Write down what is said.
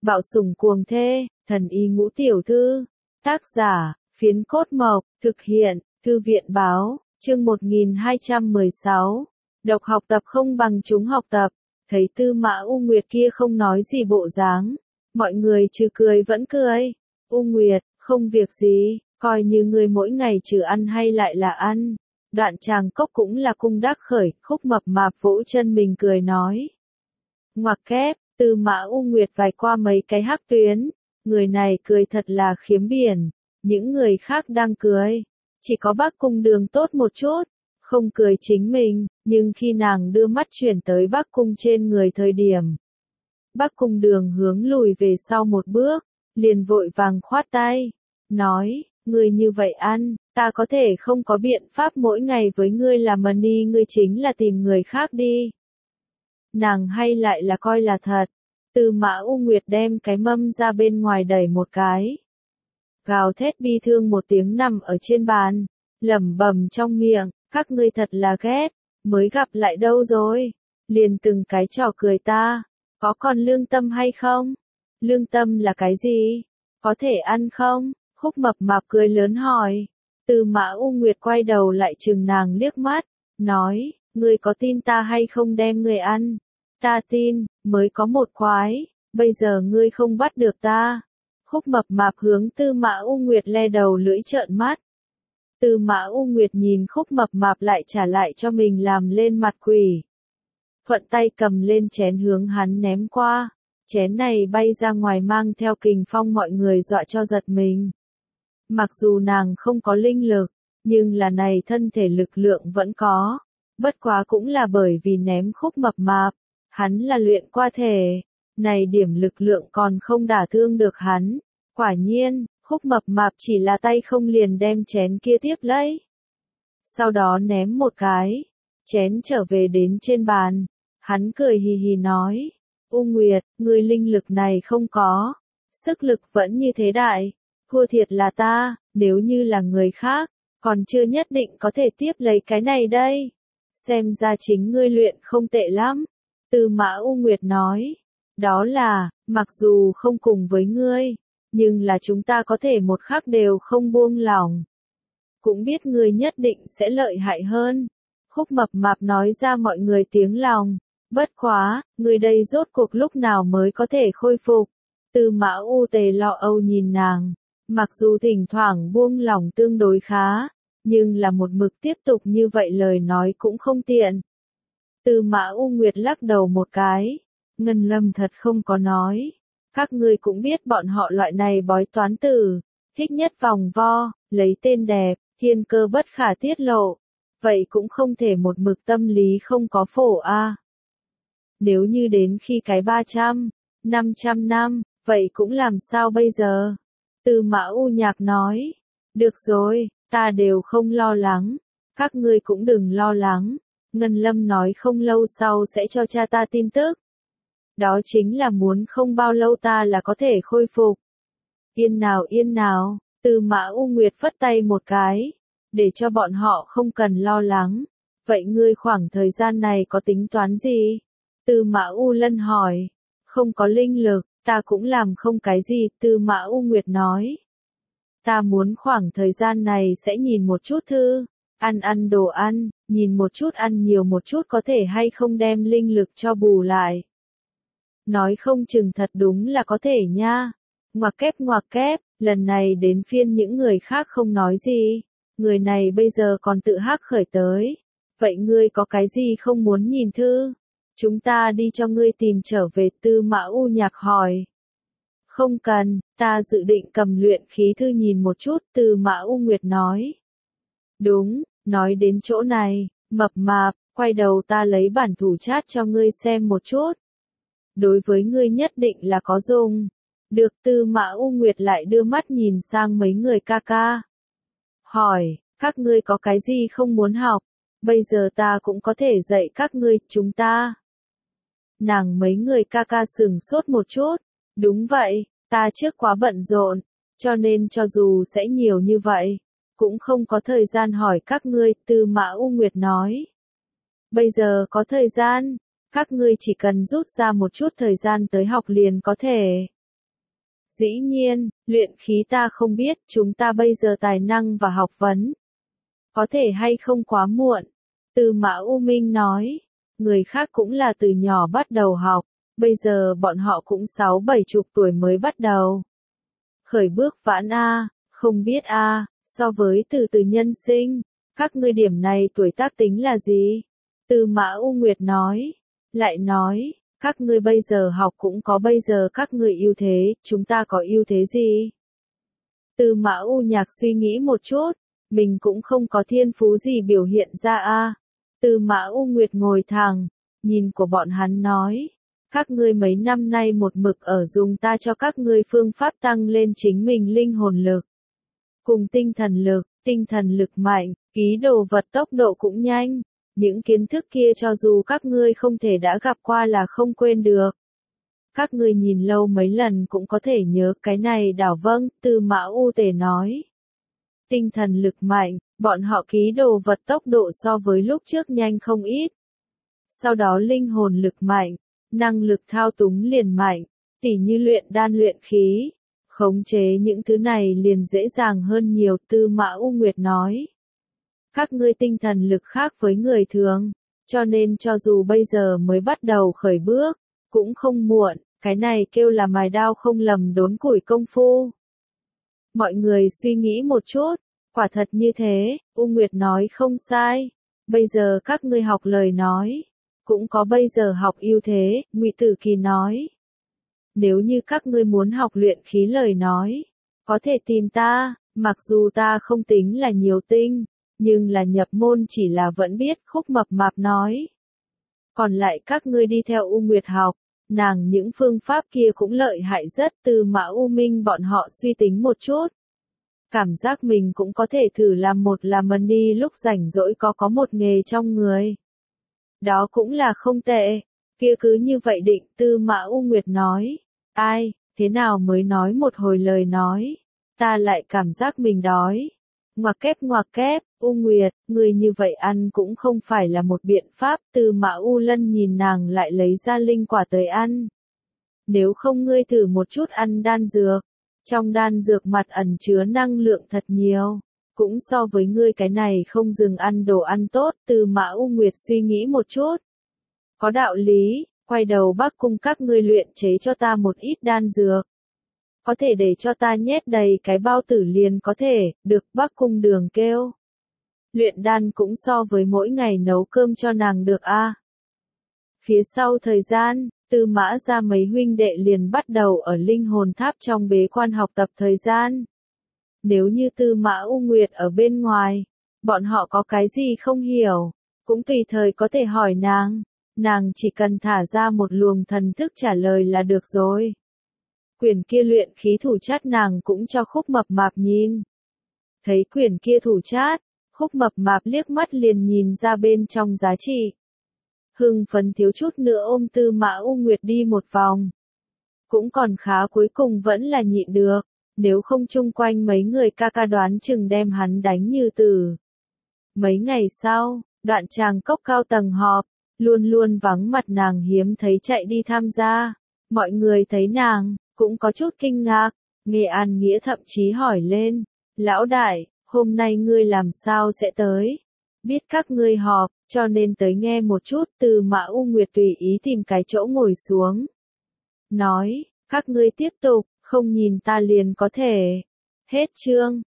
Bạo sủng cuồng thê, thần y ngũ tiểu thư. Tác giả, Phiến Cốt Mộc, thực hiện, Thư viện Báo, chương 1216. Độc học tập không bằng chúng học tập. Thấy Tư Mã U Nguyệt kia không nói gì bộ dáng, mọi người trừ cười vẫn cười. U Nguyệt, không việc gì, coi như người mỗi ngày trừ ăn hay lại là ăn. Đoạn Tràng Cốc cũng là cung đắc khởi, Khúc Mập Mạp vỗ chân mình cười nói. Ngoặc kép, Tư Mã U Nguyệt vài qua mấy cái hắc tuyến, người này cười thật là khiếm biển, những người khác đang cười, chỉ có Bắc Cung Đường tốt một chút, không cười chính mình, nhưng khi nàng đưa mắt chuyển tới Bắc Cung trên người thời điểm. Bắc Cung Đường hướng lùi về sau một bước, liền vội vàng khoát tay, nói, ngươi như vậy ăn, ta có thể không có biện pháp mỗi ngày với ngươi làm money, ngươi chính là tìm người khác đi. Nàng hay lại là coi là thật. Tư Mã U Nguyệt đem cái mâm ra bên ngoài đẩy một cái. Gào thét bi thương một tiếng nằm ở trên bàn, lẩm bẩm trong miệng, các ngươi thật là ghét, mới gặp lại đâu rồi, liền từng cái trò cười ta, có còn lương tâm hay không? Lương tâm là cái gì? Có thể ăn không? Khúc Mập Mạp cười lớn hỏi. Tư Mã U Nguyệt quay đầu lại chừng nàng liếc mắt, nói, ngươi có tin ta hay không đem ngươi ăn? Ta tin, mới có một khoái, bây giờ ngươi không bắt được ta. Khúc Mập Mạp hướng Tư Mã U Nguyệt le đầu lưỡi trợn mắt. Tư Mã U Nguyệt nhìn Khúc Mập Mạp lại trả lại cho mình làm lên mặt quỷ. Thuận tay cầm lên chén hướng hắn ném qua, chén này bay ra ngoài mang theo kình phong, mọi người dọa cho giật mình. Mặc dù nàng không có linh lực, nhưng là này thân thể lực lượng vẫn có, bất quá cũng là bởi vì ném Khúc Mập Mạp. Hắn là luyện qua thể, này điểm lực lượng còn không đả thương được hắn. Quả nhiên, Khúc Mập Mạp chỉ là tay không liền đem chén kia tiếp lấy. Sau đó ném một cái, chén trở về đến trên bàn. Hắn cười hì hì nói, U Nguyệt, ngươi linh lực này không có, sức lực vẫn như thế đại, thua thiệt là ta, nếu như là người khác, còn chưa nhất định có thể tiếp lấy cái này đây. Xem ra chính ngươi luyện không tệ lắm. Tư Mã U Nguyệt nói, đó là, mặc dù không cùng với ngươi, nhưng là chúng ta có thể một khắc đều không buông lỏng. Cũng biết ngươi nhất định sẽ lợi hại hơn. Khúc Mập Mạp nói ra mọi người tiếng lòng, bất quá, ngươi đây rốt cuộc lúc nào mới có thể khôi phục. Tư Mã U Tề lo âu nhìn nàng, mặc dù thỉnh thoảng buông lỏng tương đối khá, nhưng là một mực tiếp tục như vậy lời nói cũng không tiện. Tư Mã U Nguyệt lắc đầu một cái, Ngân Lâm thật không có nói, các ngươi cũng biết bọn họ loại này bói toán tử, thích nhất vòng vo, lấy tên đẹp, thiên cơ bất khả tiết lộ, vậy cũng không thể một mực tâm lý không có phổ a. Nếu như đến khi cái 300, 500 năm, vậy cũng làm sao bây giờ? Tư Mã U Nhạc nói, được rồi, ta đều không lo lắng, các ngươi cũng đừng lo lắng. Ngân Lâm nói không lâu sau sẽ cho cha ta tin tức. Đó chính là muốn không bao lâu ta là có thể khôi phục. Yên nào, Tư Mã U Nguyệt phất tay một cái, để cho bọn họ không cần lo lắng. Vậy ngươi khoảng thời gian này có tính toán gì? Tư Mã U Lân hỏi. Không có linh lực, ta cũng làm không cái gì, Tư Mã U Nguyệt nói. Ta muốn khoảng thời gian này sẽ nhìn một chút thư. Ăn đồ ăn, nhìn một chút ăn nhiều một chút có thể hay không đem linh lực cho bù lại. Nói không chừng thật đúng là có thể nha. Ngoặc kép, lần này đến phiên những người khác không nói gì. Người này bây giờ còn tự hắc khởi tới. Vậy ngươi có cái gì không muốn nhìn thư? Chúng ta đi cho ngươi tìm trở về, Tư Mã U Nhạc hỏi. Không cần, ta dự định cầm luyện khí thư nhìn một chút, Tư Mã U Nguyệt nói. Đúng. Nói đến chỗ này, Mập Mạp, quay đầu ta lấy bản thủ chát cho ngươi xem một chút. Đối với ngươi nhất định là có dùng. Được, Tư Mã U Nguyệt lại đưa mắt nhìn sang mấy người ca ca. Hỏi, các ngươi có cái gì không muốn học? Bây giờ ta cũng có thể dạy các ngươi, chúng ta. Nàng mấy người ca ca sửng sốt một chút. Đúng vậy, ta trước quá bận rộn, cho nên cho dù sẽ nhiều như vậy, cũng không có thời gian hỏi các ngươi, Tư Mã U Nguyệt nói. Bây giờ có thời gian, các ngươi chỉ cần rút ra một chút thời gian tới học liền có thể. Dĩ nhiên, luyện khí ta không biết, chúng ta bây giờ tài năng và học vấn. Có thể hay không quá muộn. Tư Mã U Minh nói, người khác cũng là từ nhỏ bắt đầu học, bây giờ bọn họ cũng 60-70 tuổi mới bắt đầu. Khởi bước vãn a, không biết a, so với từ từ nhân sinh, các ngươi điểm này tuổi tác tính là gì? Tư Mã U Nguyệt nói, lại nói, các ngươi bây giờ học cũng có bây giờ các ngươi ưu thế, chúng ta có ưu thế gì? Tư Mã U Nhạc suy nghĩ một chút, mình cũng không có thiên phú gì biểu hiện ra a. Tư Mã U Nguyệt ngồi thẳng, nhìn của bọn hắn nói, các ngươi mấy năm nay một mực ở dùng ta cho các ngươi phương pháp tăng lên chính mình linh hồn lực. Cùng tinh thần lực mạnh, ký đồ vật tốc độ cũng nhanh. Những kiến thức kia cho dù các ngươi không thể đã gặp qua là không quên được. Các ngươi nhìn lâu mấy lần cũng có thể nhớ cái này đảo vâng, Tư Mã U Tề nói. Tinh thần lực mạnh, bọn họ ký đồ vật tốc độ so với lúc trước nhanh không ít. Sau đó linh hồn lực mạnh, năng lực thao túng liền mạnh, tỉ như luyện đan luyện khí. Khống chế những thứ này liền dễ dàng hơn nhiều, Tư Mã U Nguyệt nói. Các ngươi tinh thần lực khác với người thường, cho nên cho dù bây giờ mới bắt đầu khởi bước, cũng không muộn, cái này kêu là mài đao không lầm đốn củi công phu. Mọi người suy nghĩ một chút, quả thật như thế, U Nguyệt nói không sai, bây giờ các ngươi học lời nói, cũng có bây giờ học ưu thế, Ngụy Tử Kỳ nói. Nếu như các ngươi muốn học luyện khí lời nói, có thể tìm ta, mặc dù ta không tính là nhiều tinh. Nhưng là nhập môn chỉ là vẫn biết, Khúc Mập Mạp nói. Còn lại các ngươi đi theo U Nguyệt học, nàng những phương pháp kia cũng lợi hại rất. Tư Mã U Minh bọn họ suy tính một chút. Cảm giác mình cũng có thể thử làm một là mần đi lúc rảnh rỗi có một nghề trong người. Đó cũng là không tệ, kia cứ như vậy định. Tư Mã U Nguyệt nói, ai, thế nào mới nói một hồi lời nói, ta lại cảm giác mình đói. Ngoặc kép, U Nguyệt, người như vậy ăn cũng không phải là một biện pháp. Tư Mã U Lân nhìn nàng lại lấy ra linh quả tới ăn. Nếu không ngươi thử một chút ăn đan dược, trong đan dược mặt ẩn chứa năng lượng thật nhiều, cũng so với ngươi cái này không dừng ăn đồ ăn tốt. Tư Mã U Nguyệt suy nghĩ một chút. Có đạo lý, quay đầu Bắc Cung các ngươi luyện chế cho ta một ít đan dược. Có thể để cho ta nhét đầy cái bao tử liền có thể, được. Bắc Cung Đường kêu. Luyện đan cũng so với mỗi ngày nấu cơm cho nàng được a. Phía sau thời gian, Tư Mã ra mấy huynh đệ liền bắt đầu ở linh hồn tháp trong bế quan học tập thời gian. Nếu như Tư Mã U Nguyệt ở bên ngoài, bọn họ có cái gì không hiểu, cũng tùy thời có thể hỏi nàng chỉ cần thả ra một luồng thần thức trả lời là được rồi. Quyển kia luyện khí thủ chát nàng cũng cho Khúc Mập Mạp nhìn. Thấy quyển kia thủ chát, Khúc Mập Mạp liếc mắt liền nhìn ra bên trong giá trị. Hưng phấn thiếu chút nữa ôm Tư Mã U Nguyệt đi một vòng. Cũng còn khá, cuối cùng vẫn là nhịn được, nếu không chung quanh mấy người ca đoán chừng đem hắn đánh như tử. Mấy ngày sau, Đoạn Tràng Cốc cao tầng họp, luôn luôn vắng mặt nàng hiếm thấy chạy đi tham gia. Mọi người thấy nàng, cũng có chút kinh ngạc, Nghe An Nghĩa thậm chí hỏi lên, lão đại, hôm nay ngươi làm sao sẽ tới? Biết các ngươi họp, cho nên tới nghe một chút. Tư Mã U Nguyệt tùy ý tìm cái chỗ ngồi xuống. Nói, các ngươi tiếp tục, không nhìn ta liền có thể. Hết chương.